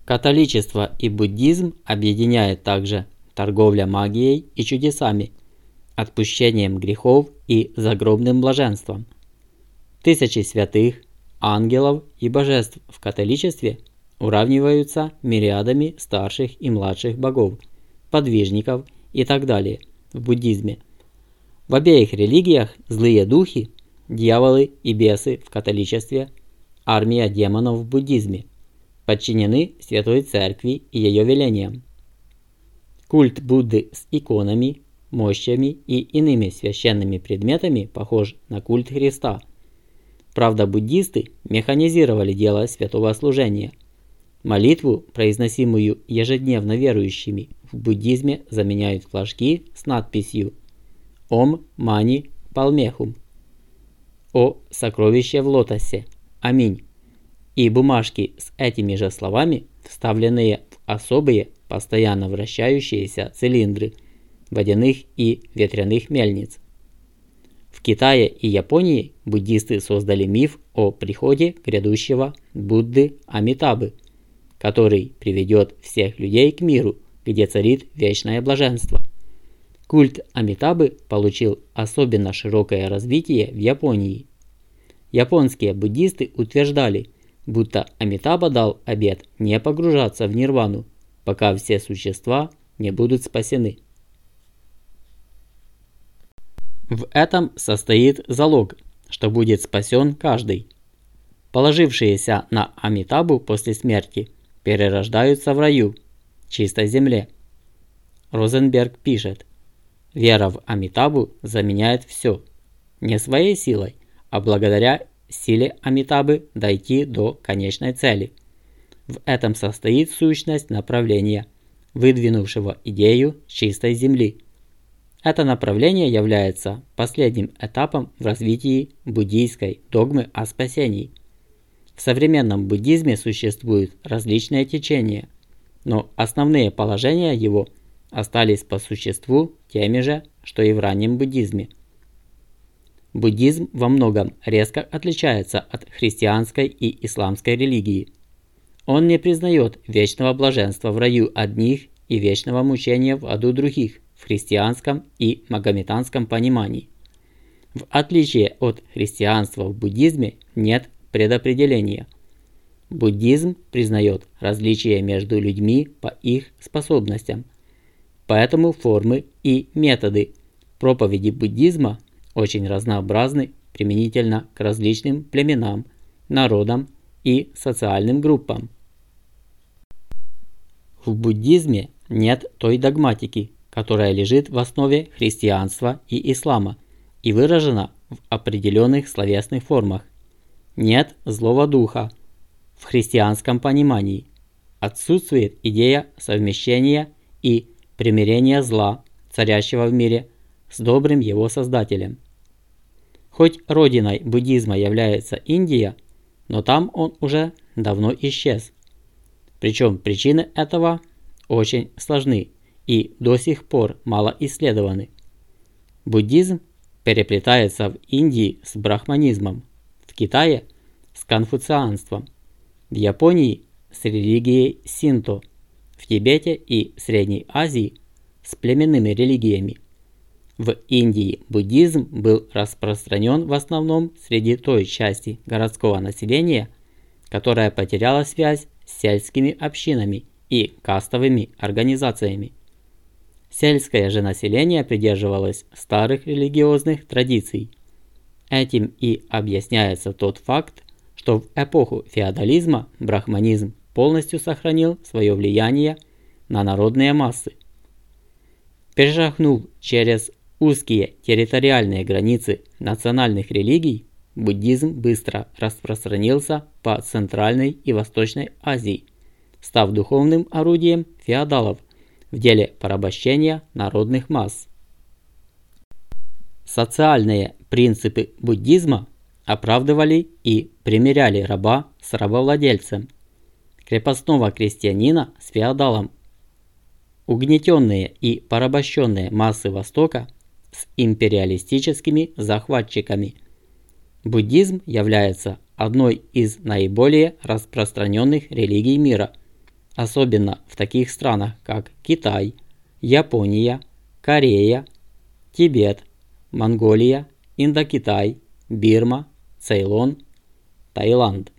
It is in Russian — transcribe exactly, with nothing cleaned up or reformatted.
Католичество и буддизм объединяет также торговля магией и чудесами, отпущением грехов и загробным блаженством. Тысячи святых, ангелов и божеств в католичестве уравниваются мириадами старших и младших богов, подвижников и так далее в буддизме. В обеих религиях злые духи, дьяволы и бесы в католичестве, армия демонов в буддизме, подчинены Святой Церкви и ее велениям. Культ Будды с иконами, мощами и иными священными предметами похож на культ Христа. Правда, буддисты механизировали дело святого служения. Молитву, произносимую ежедневно верующими, в буддизме заменяют флажки с надписью «Ом Мани Палмехум» «О сокровище в лотосе! Аминь!» и бумажки с этими же словами, вставленные в особые, постоянно вращающиеся цилиндры водяных и ветряных мельниц. В Китае и Японии буддисты создали миф о приходе грядущего Будды Амитабы, который приведет всех людей к миру, где царит вечное блаженство. Культ Амитабы получил особенно широкое развитие в Японии. Японские буддисты утверждали, будто Амитаба дал обет не погружаться в нирвану, пока все существа не будут спасены. В этом состоит залог, что будет спасен каждый. Положившиеся на Амитабу после смерти перерождаются в раю, чистой земле. Розенберг пишет: вера в Амитабу заменяет все, не своей силой, а благодаря силе Амитабы дойти до конечной цели. В этом состоит сущность направления, выдвинувшего идею чистой земли. Это направление является последним этапом в развитии буддийской догмы о спасении. В современном буддизме существуют различные течения, но основные положения его остались по существу теми же, что и в раннем буддизме. Буддизм во многом резко отличается от христианской и исламской религии. Он не признает вечного блаженства в раю одних и вечного мучения в аду других в христианском и магометанском понимании. В отличие от христианства в буддизме нет предопределения. Буддизм признает различия между людьми по их способностям, поэтому формы и методы проповеди буддизма очень разнообразны применительно к различным племенам, народам и социальным группам. В буддизме нет той догматики, которая лежит в основе христианства и ислама и выражена в определенных словесных формах. Нет злого духа в христианском понимании. Отсутствует идея совмещения и примирения зла, царящего в мире, с добрым его создателем. Хоть родиной буддизма является Индия, но там он уже давно исчез. Причем причины этого очень сложны и до сих пор мало исследованы. Буддизм переплетается в Индии с брахманизмом, в Китае с конфуцианством, в Японии с религией синто, в Тибете и Средней Азии с племенными религиями. В Индии буддизм был распространен в основном среди той части городского населения, которая потеряла связь с сельскими общинами и кастовыми организациями. Сельское же население придерживалось старых религиозных традиций. Этим и объясняется тот факт, что в эпоху феодализма брахманизм полностью сохранил свое влияние на народные массы. Перешагнув через узкие территориальные границы национальных религий, буддизм быстро распространился по Центральной и Восточной Азии, став духовным орудием феодалов в деле порабощения народных масс. Социальные принципы буддизма оправдывали и примиряли раба с рабовладельцем, крепостного крестьянина с феодалом, угнетенные и порабощенные массы Востока с империалистическими захватчиками. Буддизм является одной из наиболее распространенных религий мира особенно в таких странах, как Китай, Япония, Корея, Тибет, Монголия, Индокитай, Бирма, Цейлон, Таиланд.